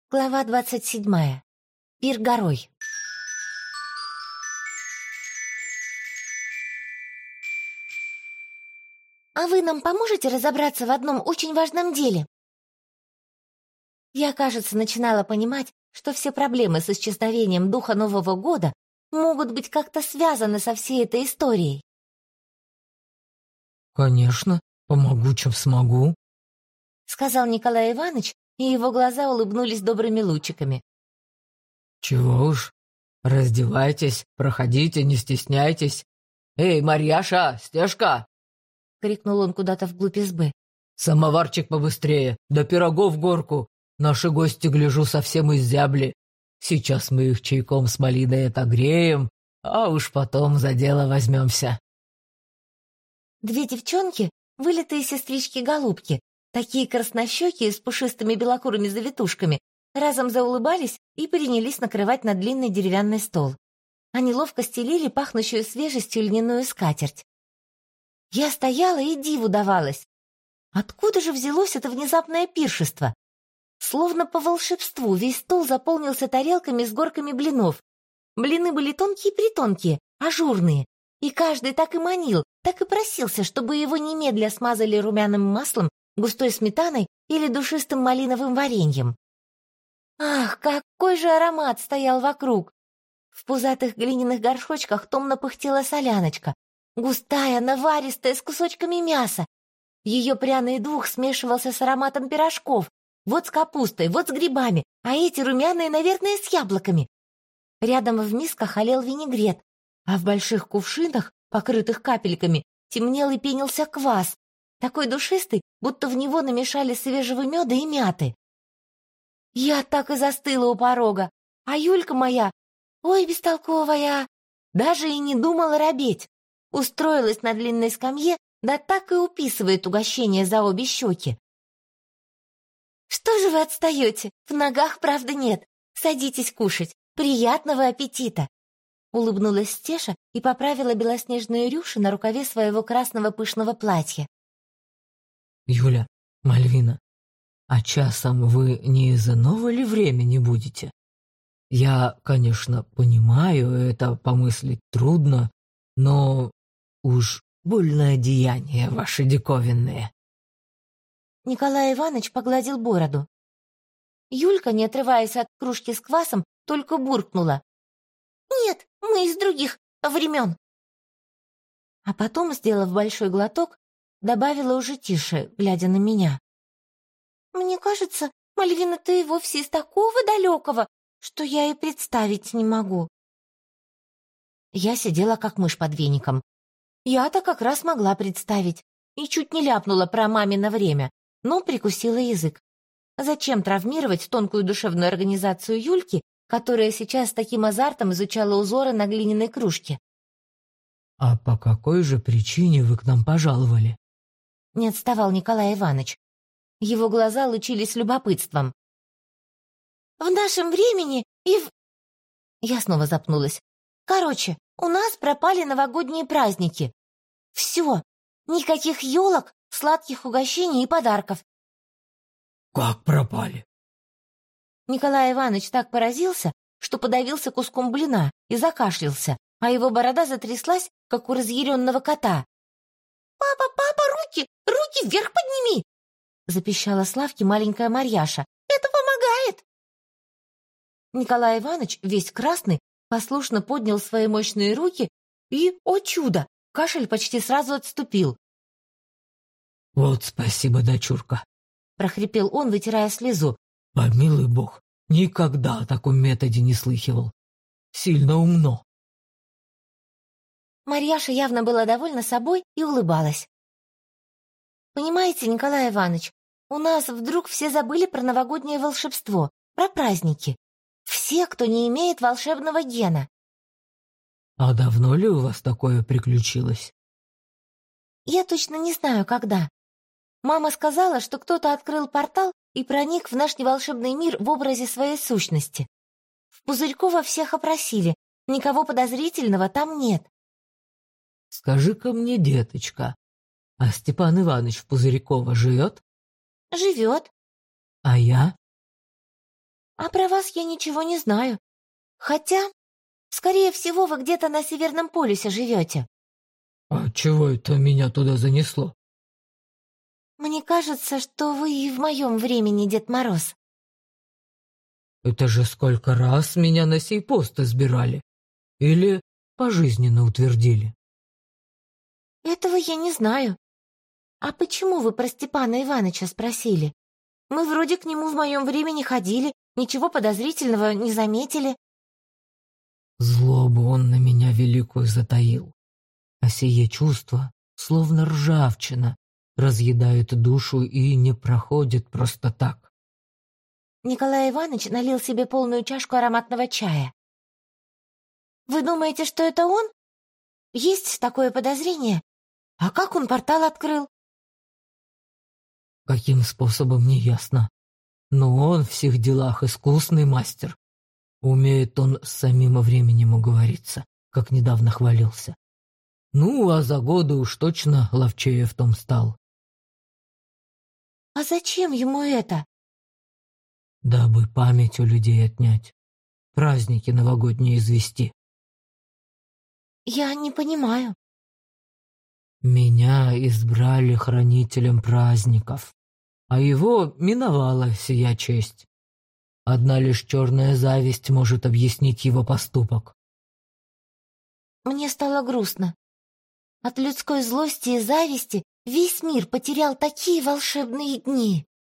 Глава 27. Пир горой. А вы нам поможете разобраться в одном очень важном деле? Я, кажется, начинала понимать, что все проблемы с исчезновением духа Нового года могут быть как-то связаны со всей этой историей. «Конечно, помогу, чем смогу», — сказал Николай Иванович, и его глаза улыбнулись добрыми лучиками. «Чего уж, раздевайтесь, проходите, не стесняйтесь. Эй, Марьяша, Стежка!» — крикнул он куда-то вглубь избы. «Самоварчик побыстрее, да пирогов в горку. Наши гости, гляжу, совсем иззябли. Сейчас мы их чайком с малиной отогреем, а уж потом за дело возьмемся». Две девчонки, вылитые сестрички-голубки, такие краснощекие с пушистыми белокурыми завитушками, разом заулыбались и принялись накрывать на длинный деревянный стол. Они ловко стелили пахнущую свежестью льняную скатерть. Я стояла и диву давалась. Откуда же взялось это внезапное пиршество? Словно по волшебству весь стол заполнился тарелками с горками блинов. Блины были тонкие-притонкие, ажурные, и каждый так и манил, так и просился, чтобы его немедля смазали румяным маслом, густой сметаной или душистым малиновым вареньем. Ах, какой же аромат стоял вокруг! В пузатых глиняных горшочках томно пыхтела соляночка, густая, наваристая, с кусочками мяса. Ее пряный дух смешивался с ароматом пирожков, вот с капустой, вот с грибами, а эти румяные, наверное, с яблоками. Рядом в мисках олел винегрет, а в больших кувшинах, покрытых капельками, темнел и пенился квас, такой душистый, будто в него намешали свежего меда и мяты. Я так и застыла у порога, а Юлька моя, ой, бестолковая, даже и не думала робеть. Устроилась на длинной скамье, да так и уписывает угощение за обе щеки. «Что же вы отстаете? В ногах, правда, нет. Садитесь кушать. Приятного аппетита!» Улыбнулась Стеша и поправила белоснежные рюши на рукаве своего красного пышного платья. «Юля, Мальвина, а часом вы не из иного ли времени будете? Я, конечно, понимаю, это помыслить трудно, но уж больное деяние ваши диковинные». Николай Иванович погладил бороду. Юлька, не отрываясь от кружки с квасом, только буркнула: «Нет, мы из других времен». А потом, сделав большой глоток, добавила уже тише, глядя на меня: «Мне кажется, Мальвина, ты и вовсе из такого далекого, что я и представить не могу». Я сидела как мышь под веником. Я-то как раз могла представить и чуть не ляпнула про мамино время, но прикусила язык. Зачем травмировать тонкую душевную организацию Юльки, которая сейчас с таким азартом изучала узоры на глиняной кружке? «А по какой же причине вы к нам пожаловали?» Не отставал Николай Иванович. Его глаза лучились любопытством. «В нашем времени и в...» Я снова запнулась. «Короче, у нас пропали новогодние праздники. Все, никаких елок, сладких угощений и подарков». «Как пропали?» Николай Иванович так поразился, что подавился куском блина и закашлялся, а его борода затряслась, как у разъяренного кота. «Папа, папа, руки вверх подними!» запищала Славке маленькая Марьяша. «Это помогает!» Николай Иванович, весь красный, послушно поднял свои мощные руки и, о чудо, кашель почти сразу отступил. «Вот спасибо, дочурка», — прохрипел он, вытирая слезу. «Помилуй бог, никогда о таком методе не слыхивал. Сильно умно». Марьяша явно была довольна собой и улыбалась. «Понимаете, Николай Иванович, у нас вдруг все забыли про новогоднее волшебство, про праздники. Все, кто не имеет волшебного гена». «А давно ли у вас такое приключилось?» «Я точно не знаю, когда. Мама сказала, что кто-то открыл портал и проник в наш неволшебный мир в образе своей сущности. В Пузырькова всех опросили, никого подозрительного там нет». «Скажи-ка мне, деточка, а Степан Иванович в Пузырькова живет?» «Живет». «А я?» А про вас я ничего не знаю. Хотя, скорее всего, вы где-то на Северном полюсе живете. А чего это меня туда занесло? Мне кажется, что вы и в моем времени, Дед Мороз. Это же сколько раз меня на сей пост избирали. Или пожизненно утвердили. Этого я не знаю. А почему вы про Степана Ивановича спросили? Мы вроде к нему в моем времени ходили, ничего подозрительного не заметили. Злобу он на меня великую затаил. А сие чувство, словно ржавчина, разъедает душу и не проходит просто так. Николай Иванович налил себе полную чашку ароматного чая. Вы думаете, что это он? Есть такое подозрение? А как он портал открыл? Каким способом, не ясно. Но он в всех делах искусный мастер. Умеет он с самим временем уговориться, как недавно хвалился. Ну, а за годы уж точно ловчее в том стал. А зачем ему это? Дабы память у людей отнять, праздники новогодние извести. Я не понимаю. Меня избрали хранителем праздников, а его миновала сия честь. Одна лишь черная зависть может объяснить его поступок. Мне стало грустно. От людской злости и зависти весь мир потерял такие волшебные дни.